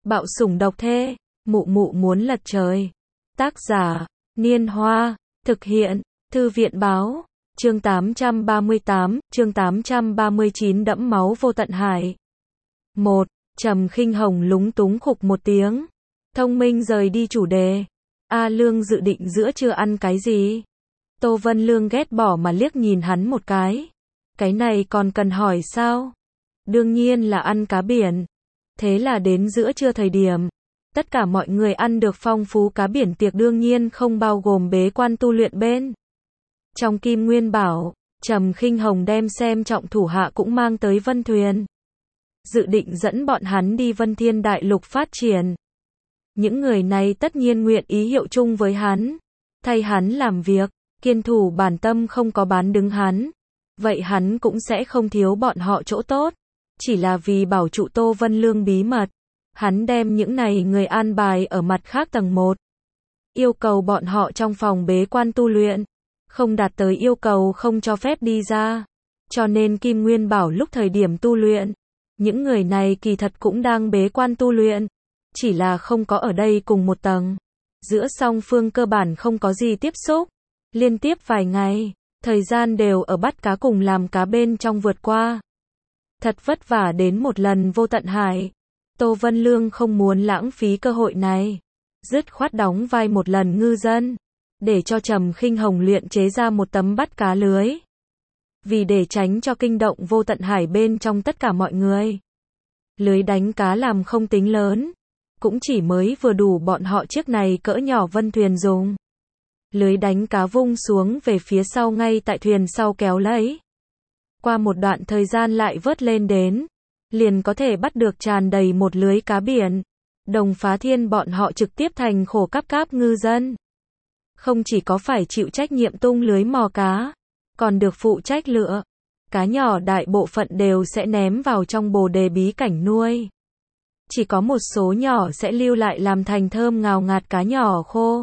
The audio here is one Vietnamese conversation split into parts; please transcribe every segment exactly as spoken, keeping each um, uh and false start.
Bạo sủng độc thê, mụ mụ muốn lật trời. Tác giả, Niên Hoa, thực hiện, Thư viện Báo, chương tám trăm ba mươi tám, chương tám trăm ba mươi chín đẫm máu vô tận hải. một. Trầm Khinh Hồng lúng túng khục một tiếng. Thông minh rời đi chủ đề. A Lương dự định giữa trưa ăn cái gì? Tô Vân Lương ghét bỏ mà liếc nhìn hắn một cái. Cái này còn cần hỏi sao? Đương nhiên là ăn cá biển. Thế là đến giữa trưa thời điểm, tất cả mọi người ăn được phong phú cá biển tiệc đương nhiên không bao gồm bế quan tu luyện bên. Trong Kim Nguyên Bảo, Trầm Khinh Hồng đem xem trọng thủ hạ cũng mang tới Vân Thuyền. Dự định dẫn bọn hắn đi Vân Thiên Đại Lục phát triển. Những người này tất nhiên nguyện ý hiệu chung với hắn, thay hắn làm việc, kiên thủ bản tâm không có bán đứng hắn. Vậy hắn cũng sẽ không thiếu bọn họ chỗ tốt. Chỉ là vì bảo trụ Tô Vân Lương bí mật, hắn đem những này người an bài ở mặt khác tầng một. Yêu cầu bọn họ trong phòng bế quan tu luyện, không đạt tới yêu cầu không cho phép đi ra. Cho nên Kim Nguyên Bảo lúc thời điểm tu luyện, những người này kỳ thật cũng đang bế quan tu luyện, chỉ là không có ở đây cùng một tầng. Giữa song phương cơ bản không có gì tiếp xúc, liên tiếp vài ngày, thời gian đều ở bắt cá cùng làm cá bên trong vượt qua. Thật vất vả đến một lần vô tận hải. Tô Vân Lương không muốn lãng phí cơ hội này, dứt khoát đóng vai một lần ngư dân, để cho Trầm Khinh Hồng luyện chế ra một tấm bắt cá lưới. Vì để tránh cho kinh động vô tận hải bên trong tất cả mọi người, lưới đánh cá làm không tính lớn, cũng chỉ mới vừa đủ bọn họ chiếc này cỡ nhỏ Vân Thuyền dùng. Lưới đánh cá vung xuống về phía sau ngay tại thuyền sau kéo lấy. Qua một đoạn thời gian lại vớt lên đến, liền có thể bắt được tràn đầy một lưới cá biển. Đồng Phá Thiên bọn họ trực tiếp thành khổ cáp cáp ngư dân. Không chỉ có phải chịu trách nhiệm tung lưới mò cá, còn được phụ trách lựa. Cá nhỏ đại bộ phận đều sẽ ném vào trong bồ đề bí cảnh nuôi. Chỉ có một số nhỏ sẽ lưu lại làm thành thơm ngào ngạt cá nhỏ khô.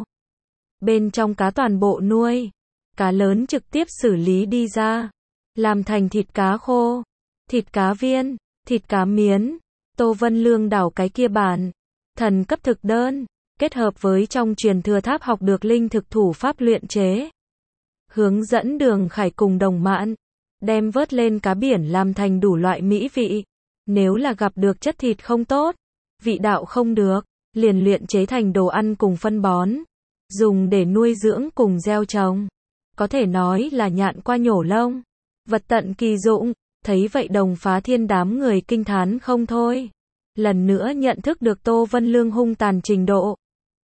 Bên trong cá toàn bộ nuôi, cá lớn trực tiếp xử lý đi ra, làm thành thịt cá khô, thịt cá viên, thịt cá miến. Tô Vân Lương đảo cái kia bản thần cấp thực đơn, kết hợp với trong truyền thừa tháp học được linh thực thủ pháp luyện chế. Hướng dẫn Đường Khải cùng Đồng Mạn, đem vớt lên cá biển làm thành đủ loại mỹ vị. Nếu là gặp được chất thịt không tốt, vị đạo không được, liền luyện chế thành đồ ăn cùng phân bón, dùng để nuôi dưỡng cùng gieo trồng. Có thể nói là nhạn qua nhổ lông, vật tận kỳ dụng. Thấy vậy Đồng Phá Thiên đám người kinh thán không thôi. Lần nữa nhận thức được Tô Vân Lương hung tàn trình độ.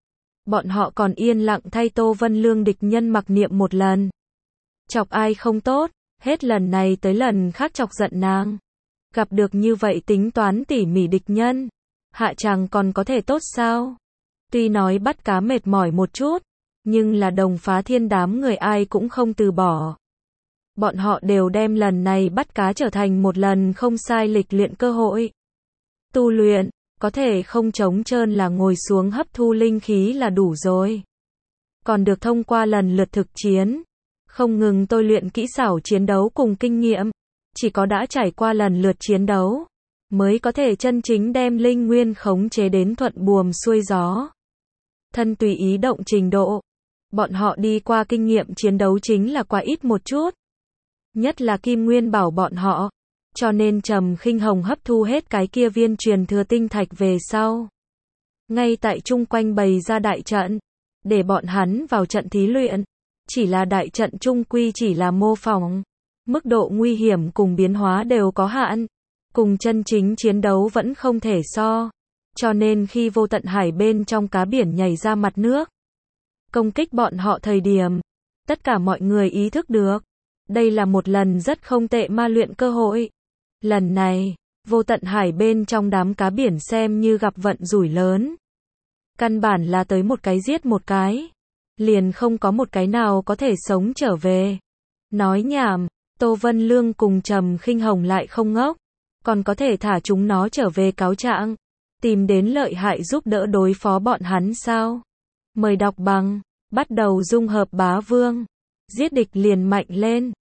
Bọn họ còn yên lặng thay Tô Vân Lương địch nhân mặc niệm một lần. Chọc ai không tốt, hết lần này tới lần khác chọc giận nàng. Gặp được như vậy tính toán tỉ mỉ địch nhân, hạ chàng còn có thể tốt sao? Tuy nói bắt cá mệt mỏi một chút, nhưng là Đồng Phá Thiên đám người ai cũng không từ bỏ. Bọn họ đều đem lần này bắt cá trở thành một lần không sai lịch luyện cơ hội. Tu luyện, có thể không trống trơn là ngồi xuống hấp thu linh khí là đủ rồi. Còn được thông qua lần lượt thực chiến, không ngừng tôi luyện kỹ xảo chiến đấu cùng kinh nghiệm. Chỉ có đã trải qua lần lượt chiến đấu, mới có thể chân chính đem linh nguyên khống chế đến thuận buồm xuôi gió. Thân tùy ý động trình độ. Bọn họ đi qua kinh nghiệm chiến đấu chính là quá ít một chút. Nhất là Kim Nguyên Bảo bọn họ. Cho nên Trầm Khinh Hồng hấp thu hết cái kia viên truyền thừa tinh thạch về sau. Ngay tại chung quanh bày ra đại trận, để bọn hắn vào trận thí luyện. Chỉ là đại trận chung quy chỉ là mô phỏng. Mức độ nguy hiểm cùng biến hóa đều có hạn. Cùng chân chính chiến đấu vẫn không thể so. Cho nên khi vô tận hải bên trong cá biển nhảy ra mặt nước, công kích bọn họ thời điểm, tất cả mọi người ý thức được. Đây là một lần rất không tệ ma luyện cơ hội. Lần này, vô tận hải bên trong đám cá biển xem như gặp vận rủi lớn. Căn bản là tới một cái giết một cái. Liền không có một cái nào có thể sống trở về. Nói nhảm, Tô Vân Lương cùng Trầm Khinh Hồng lại không ngốc. Còn có thể thả chúng nó trở về cáo trạng. Tìm đến lợi hại giúp đỡ đối phó bọn hắn sao? Mời đọc bằng, bắt đầu dung hợp bá vương. Giết địch liền mạnh lên.